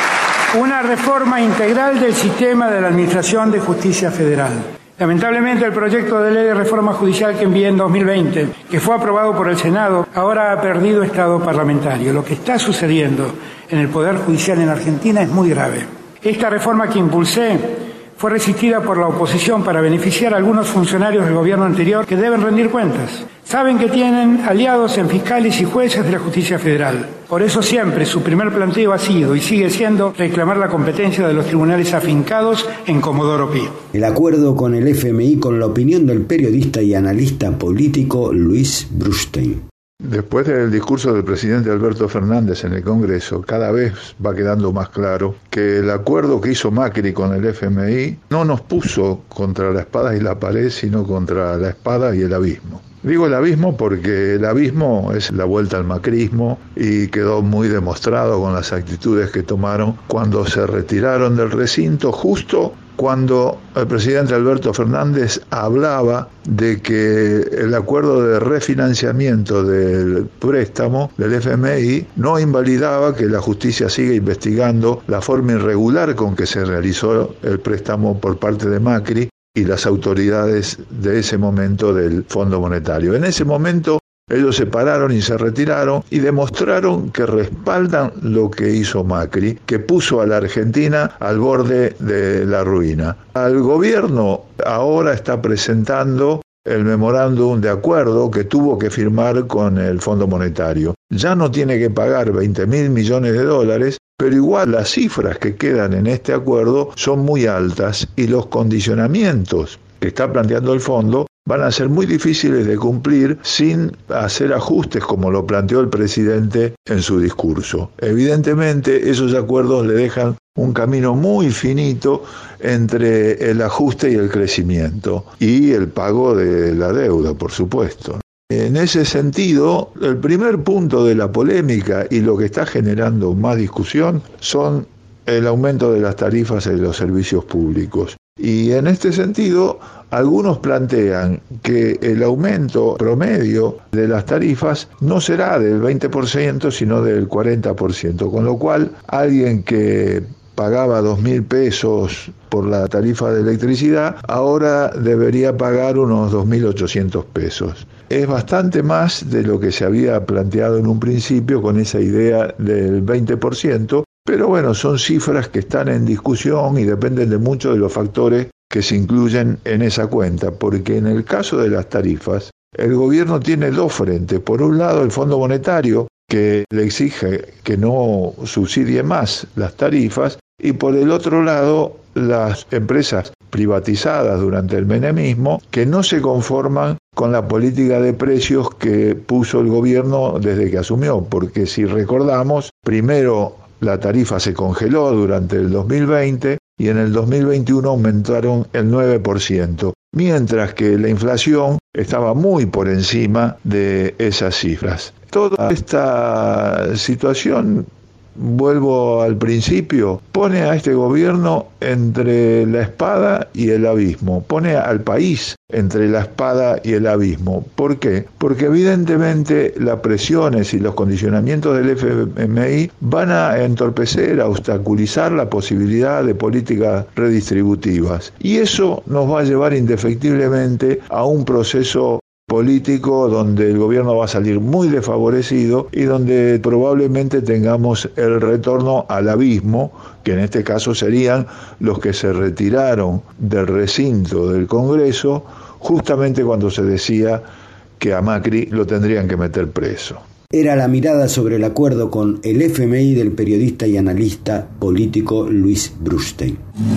[SPEAKER 10] una reforma integral del sistema de la Administración de Justicia Federal. Lamentablemente, el proyecto de ley de reforma judicial que envié en 2020, que fue aprobado por el Senado, ahora ha perdido estado parlamentario. Lo que está sucediendo en el Poder Judicial en Argentina es muy grave. Esta reforma que impulsé fue resistida por la oposición para beneficiar a algunos funcionarios del gobierno anterior que deben rendir cuentas. Saben que tienen aliados en fiscales y jueces de la justicia federal. Por eso siempre su primer planteo ha sido y sigue siendo reclamar la competencia de los tribunales afincados en Comodoro Pi.
[SPEAKER 6] El acuerdo con el FMI con la opinión del periodista y analista político Luis Brustein.
[SPEAKER 11] Después del discurso del presidente Alberto Fernández en el Congreso, cada vez va quedando más claro que el acuerdo que hizo Macri con el FMI no nos puso contra la espada y la pared, sino contra la espada y el abismo. Digo el abismo porque el abismo es la vuelta al macrismo y quedó muy demostrado con las actitudes que tomaron cuando se retiraron del recinto, justo cuando el presidente Alberto Fernández hablaba de que el acuerdo de refinanciamiento del préstamo del FMI no invalidaba que la justicia siga investigando la forma irregular con que se realizó el préstamo por parte de Macri y las autoridades de ese momento del Fondo Monetario. En ese momento ellos se pararon y se retiraron y demostraron que respaldan lo que hizo Macri, que puso a la Argentina al borde de la ruina. Al gobierno ahora está presentando el memorándum de acuerdo que tuvo que firmar con el Fondo Monetario. Ya no tiene que pagar 20.000 millones de dólares, pero igual las cifras que quedan en este acuerdo son muy altas y los condicionamientos que está planteando el fondo van a ser muy difíciles de cumplir sin hacer ajustes como lo planteó el presidente en su discurso. Evidentemente, esos acuerdos le dejan un camino muy finito entre el ajuste y el crecimiento y el pago de la deuda, por supuesto. En ese sentido, el primer punto de la polémica y lo que está generando más discusión son el aumento de las tarifas de los servicios públicos. Y en este sentido, algunos plantean que el aumento promedio de las tarifas no será del 20%, sino del 40%, con lo cual alguien que pagaba 2.000 pesos por la tarifa de electricidad, ahora debería pagar unos 2.800 pesos. Es bastante más de lo que se había planteado en un principio con esa idea del 20%, pero bueno, son cifras que están en discusión y dependen de muchos de los factores que se incluyen en esa cuenta, porque en el caso de las tarifas, el gobierno tiene dos frentes. Por un lado, el Fondo Monetario, que le exige que no subsidie más las tarifas, y por el otro lado, las empresas privatizadas durante el menemismo, que no se conforman con la política de precios que puso el gobierno desde que asumió, porque si recordamos, primero la tarifa se congeló durante el 2020 y en el 2021 aumentaron el 9%, mientras que la inflación estaba muy por encima de esas cifras. Toda esta situación, vuelvo al principio, pone a este gobierno entre la espada y el abismo, pone al país entre la espada y el abismo. ¿Por qué? Porque evidentemente las presiones y los condicionamientos del FMI van a entorpecer, a obstaculizar la posibilidad de políticas redistributivas. Y eso nos va a llevar indefectiblemente a un proceso político donde el gobierno va a salir muy desfavorecido y donde probablemente tengamos el retorno al abismo, que en este caso serían los que se retiraron del recinto del Congreso justamente cuando se decía que a Macri lo tendrían que meter preso.
[SPEAKER 6] Era la mirada sobre el acuerdo con el FMI del periodista y analista político Luis Brustein.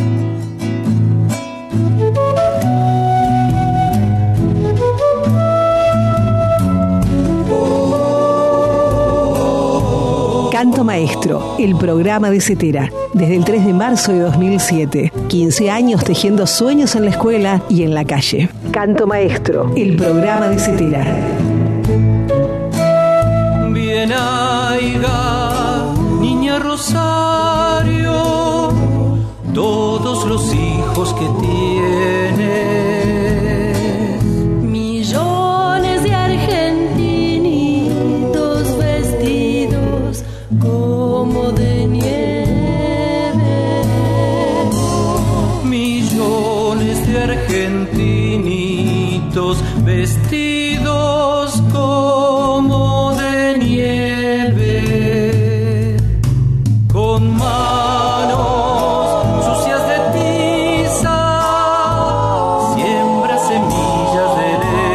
[SPEAKER 1] Canto Maestro, el programa de Cetera, desde el 3 de marzo de 2007. 15 años tejiendo sueños en la escuela y en la calle. Canto Maestro, el programa de Cetera.
[SPEAKER 12] Bien aiga, niña Rosario, todos los hijos que tiene.
[SPEAKER 7] Millones de argentinitos vestidos como de nieve.
[SPEAKER 12] Millones de argentinitos vestidos como de nieve, con manos sucias de tiza, siembra semillas de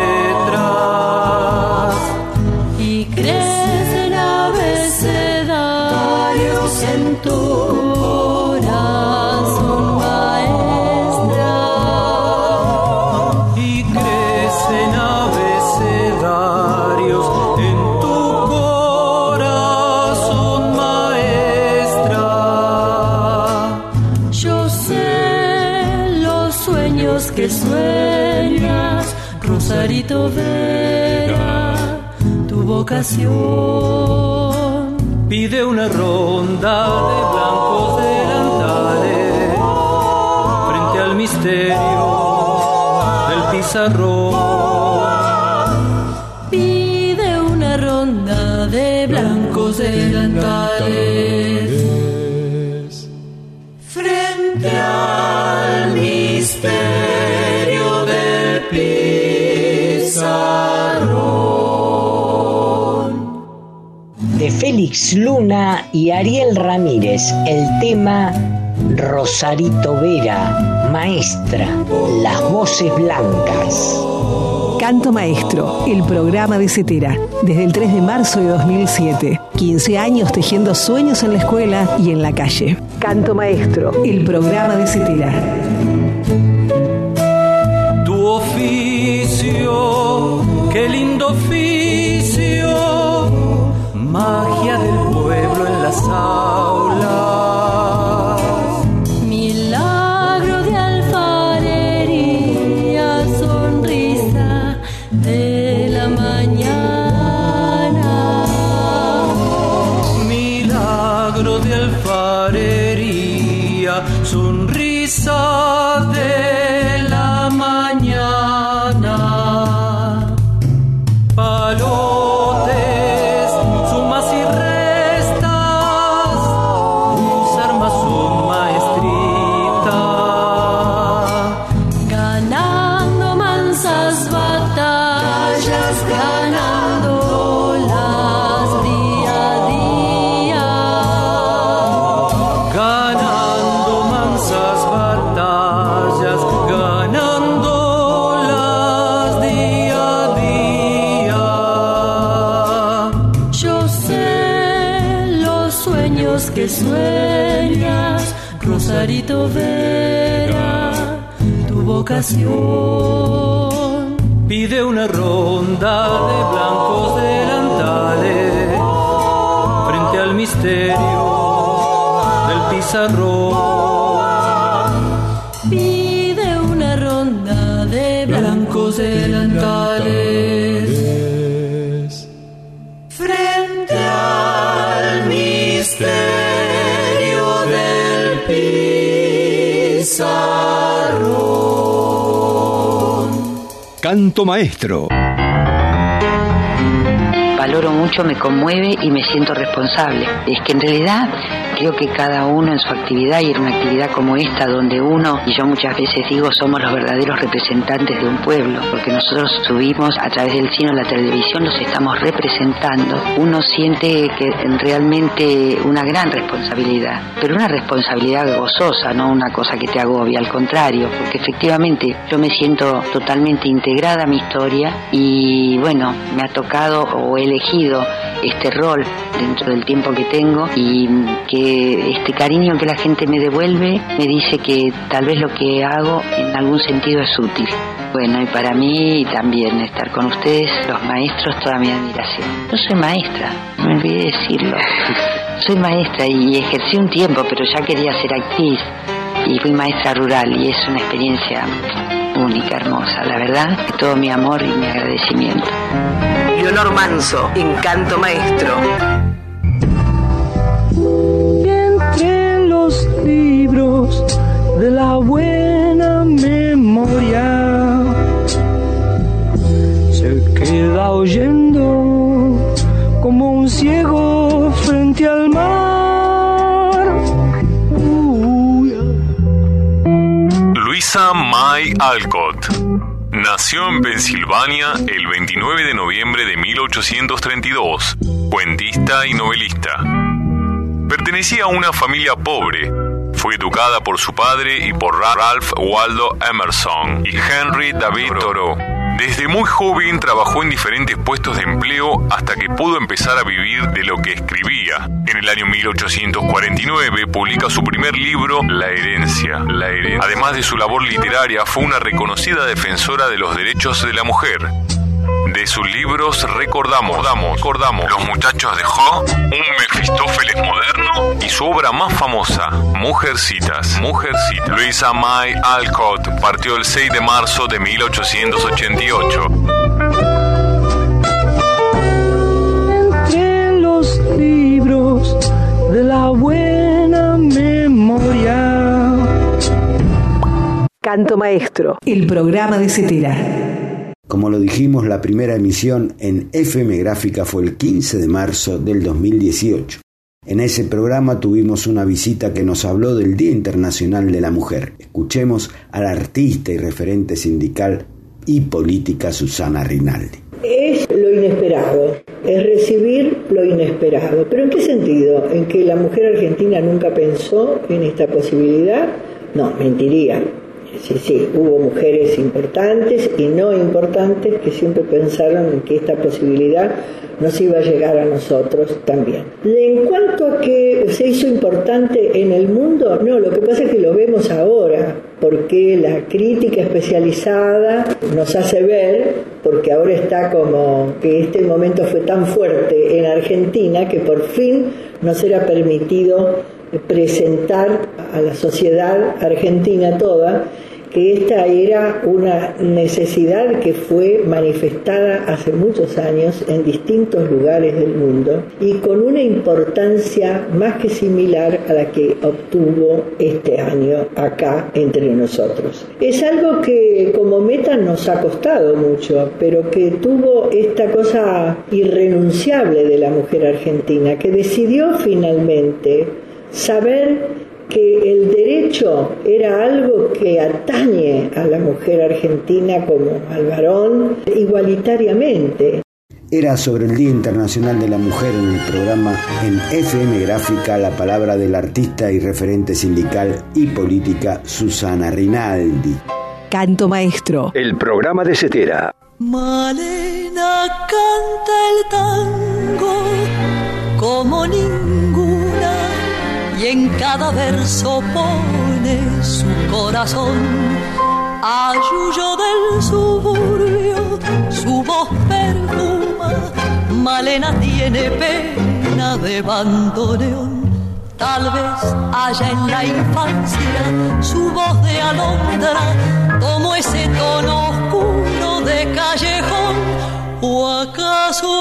[SPEAKER 12] letras
[SPEAKER 7] y crecen abecedarios en tu corazón, maestra.
[SPEAKER 12] y crecen abecedarios en tu corazón, maestra.
[SPEAKER 7] Yo sé los sueños que sueñas, Rosarito Vera, tu vocación.
[SPEAKER 12] Pide una ronda de blancos delantales frente al misterio del pizarrón.
[SPEAKER 7] Pide una ronda de blancos delantales
[SPEAKER 12] frente al misterio del pizarrón.
[SPEAKER 9] De Félix Luna y Ariel Ramírez, el tema Rosarito Vera, maestra, las voces blancas.
[SPEAKER 1] Canto Maestro, el programa de Cetera, desde el 3 de marzo de 2007. 15 años tejiendo sueños en la escuela y en la calle. Canto Maestro, el programa de Cetera.
[SPEAKER 12] Tu oficio, qué lindo oficio, magia del pueblo en las aulas.
[SPEAKER 7] milagro de alfarería, sonrisa de la mañana.
[SPEAKER 12] Milagro de alfarería, sonrisa de la mañana. Palotes, sumas y restas, tus armas son maestrita.
[SPEAKER 7] Ganando mansas batallas, ganándolas día a día.
[SPEAKER 12] Ganando mansas batallas, ganándolas día a día.
[SPEAKER 7] Yo sé los sueños que sueñas, Rosarito Vera, tu vocación.
[SPEAKER 12] Pide una ronda de blancos delantales frente al misterio del pizarrón.
[SPEAKER 7] Pide una ronda de blancos delantales
[SPEAKER 12] frente al misterio del pizarrón.
[SPEAKER 2] Canto Maestro.
[SPEAKER 15] Valoro mucho, me conmueve y me siento responsable. Es que en realidad creo que cada uno en su actividad, y en una actividad como esta donde uno, y yo muchas veces digo, somos los verdaderos representantes de un pueblo, porque nosotros subimos a través del cine o la televisión, los estamos representando. Uno siente que realmente una gran responsabilidad, pero una responsabilidad gozosa, no una cosa que te agobia, al contrario, porque efectivamente yo me siento totalmente integrada a mi historia y bueno, me ha tocado o he elegido elegido este rol dentro del tiempo que tengo, y que este cariño que la gente me devuelve me dice que tal vez lo que hago en algún sentido es útil. Bueno, y para mí también estar con ustedes, los maestros, toda mi admiración. Yo soy maestra, no me olvidé decirlo. Soy maestra y ejercí un tiempo, pero ya quería ser actriz y fui maestra rural, y es una experiencia única, hermosa. La verdad, todo mi amor y mi agradecimiento.
[SPEAKER 1] Leonor Manso, en Canto Maestro.
[SPEAKER 12] Y entre los libros de la buena memoria se queda oyendo como un ciego frente al mar.
[SPEAKER 16] Louisa May Alcott nació en Pensilvania el 29 de noviembre de 1832, cuentista y novelista. Pertenecía a una familia pobre. Fue educada por su padre y por Ralph Waldo Emerson y Henry David Thoreau. Desde muy joven trabajó en diferentes puestos de empleo hasta que pudo empezar a vivir de lo que escribía. En el año 1849 publica su primer libro, La herencia. Además de su labor literaria, fue una reconocida defensora de los derechos de la mujer. De sus libros recordamos Los muchachos de Jo, un Mefistófeles moderno, y su obra más famosa, Mujercitas. Louisa May Alcott partió el 6 de marzo de 1888.
[SPEAKER 12] Entre los libros de la buena memoria.
[SPEAKER 1] Canto Maestro, el programa de Cetera.
[SPEAKER 6] Como lo dijimos, la primera emisión en FM Gráfica fue el 15 de marzo del 2018. En ese programa tuvimos una visita que nos habló del Día Internacional de la Mujer. Escuchemos a la artista y referente sindical y política Susana Rinaldi.
[SPEAKER 17] Es lo inesperado, es recibir lo inesperado. ¿Pero en qué sentido? ¿En que la mujer argentina nunca pensó en esta posibilidad? No, mentiría. Sí, hubo mujeres importantes y no importantes que siempre pensaron en que esta posibilidad nos iba a llegar a nosotros también. En cuanto a que se hizo importante en el mundo, no, lo que pasa es que lo vemos ahora, porque la crítica especializada nos hace ver, porque ahora está como que este momento fue tan fuerte en Argentina que por fin nos era permitido presentar a la sociedad argentina toda que esta era una necesidad que fue manifestada hace muchos años en distintos lugares del mundo y con una importancia más que similar a la que obtuvo este año acá entre nosotros. Es algo que como meta nos ha costado mucho, pero que tuvo esta cosa irrenunciable de la mujer argentina, que decidió finalmente saber que el derecho era algo que atañe a la mujer argentina como al varón igualitariamente.
[SPEAKER 6] Era sobre el Día Internacional de la Mujer en el programa en FM Gráfica la palabra del artista y referente sindical y política Susana Rinaldi.
[SPEAKER 1] Canto Maestro,
[SPEAKER 2] el programa de Cetera.
[SPEAKER 12] Malena canta el tango como ninguna y en cada verso pone su corazón. Ayuyo del suburbio, su voz perfuma. Malena tiene pena de bandoneón. Tal vez haya en la infancia su voz de alondra, como ese tono oscuro de callejón, o acaso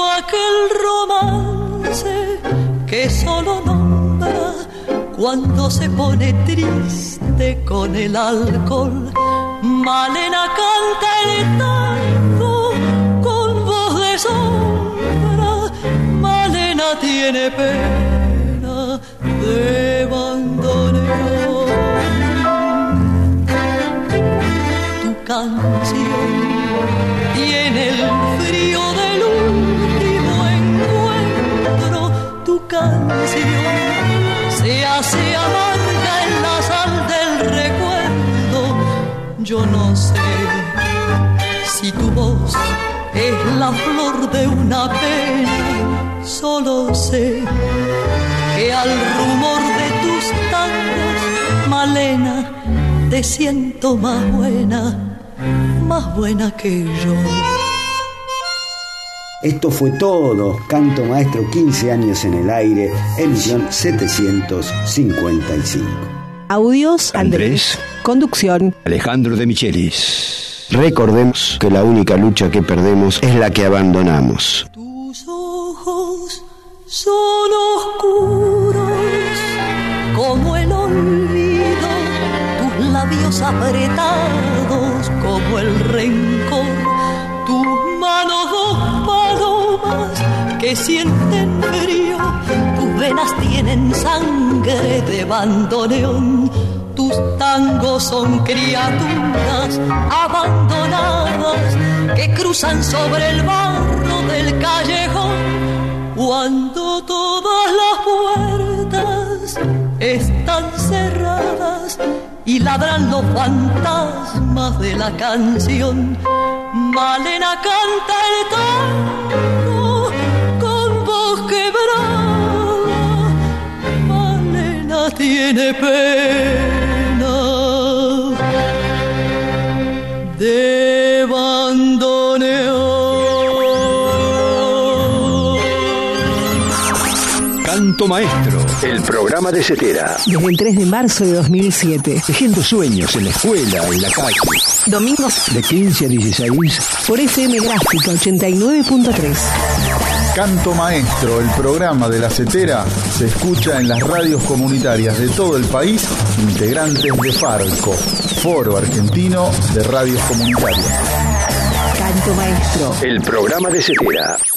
[SPEAKER 12] aquel romance que solo nombra cuando se pone triste con el alcohol. Malena canta el tango con voz de sombra. Malena tiene pena de bandoneón. Tu canción tiene el frío del último encuentro. Tu canción se hace amarga en la sal del recuerdo. Yo no sé si tu voz es la flor de una pena. Solo sé que al rumor de tus tangos, Malena, te siento más buena que yo.
[SPEAKER 6] Esto fue todo. Canto Maestro, 15 años en el aire, emisión 755.
[SPEAKER 1] Audios, Andrés. Conducción,
[SPEAKER 2] Alejandro de Michelis.
[SPEAKER 6] Recordemos que la única lucha que perdemos es la que abandonamos.
[SPEAKER 12] Tus ojos son oscuros como el olvido, tus labios apretados como el rencor, tus manos dos palomas que sienten frío, tus venas tienen sangre de bandoneón, tus tangos son criaturas abandonadas que cruzan sobre el barro del callejón. Cuando todas las puertas están cerradas y ladran los fantasmas de la canción, Malena canta el tango con voz quebrada. Malena tiene pena de bandoneón.
[SPEAKER 2] Canto Maestro, el programa de Cetera.
[SPEAKER 1] Desde el 3 de marzo de 2007.
[SPEAKER 2] Tejiendo sueños en la escuela, en la calle.
[SPEAKER 1] Domingos
[SPEAKER 2] de 15 a 16.
[SPEAKER 1] Por FM Gráfica 89.3.
[SPEAKER 5] Canto Maestro, el programa de la Cetera, se escucha en las radios comunitarias de todo el país, integrantes de Farco, Foro Argentino de Radios Comunitarias.
[SPEAKER 1] Canto Maestro,
[SPEAKER 2] el programa de Cetera.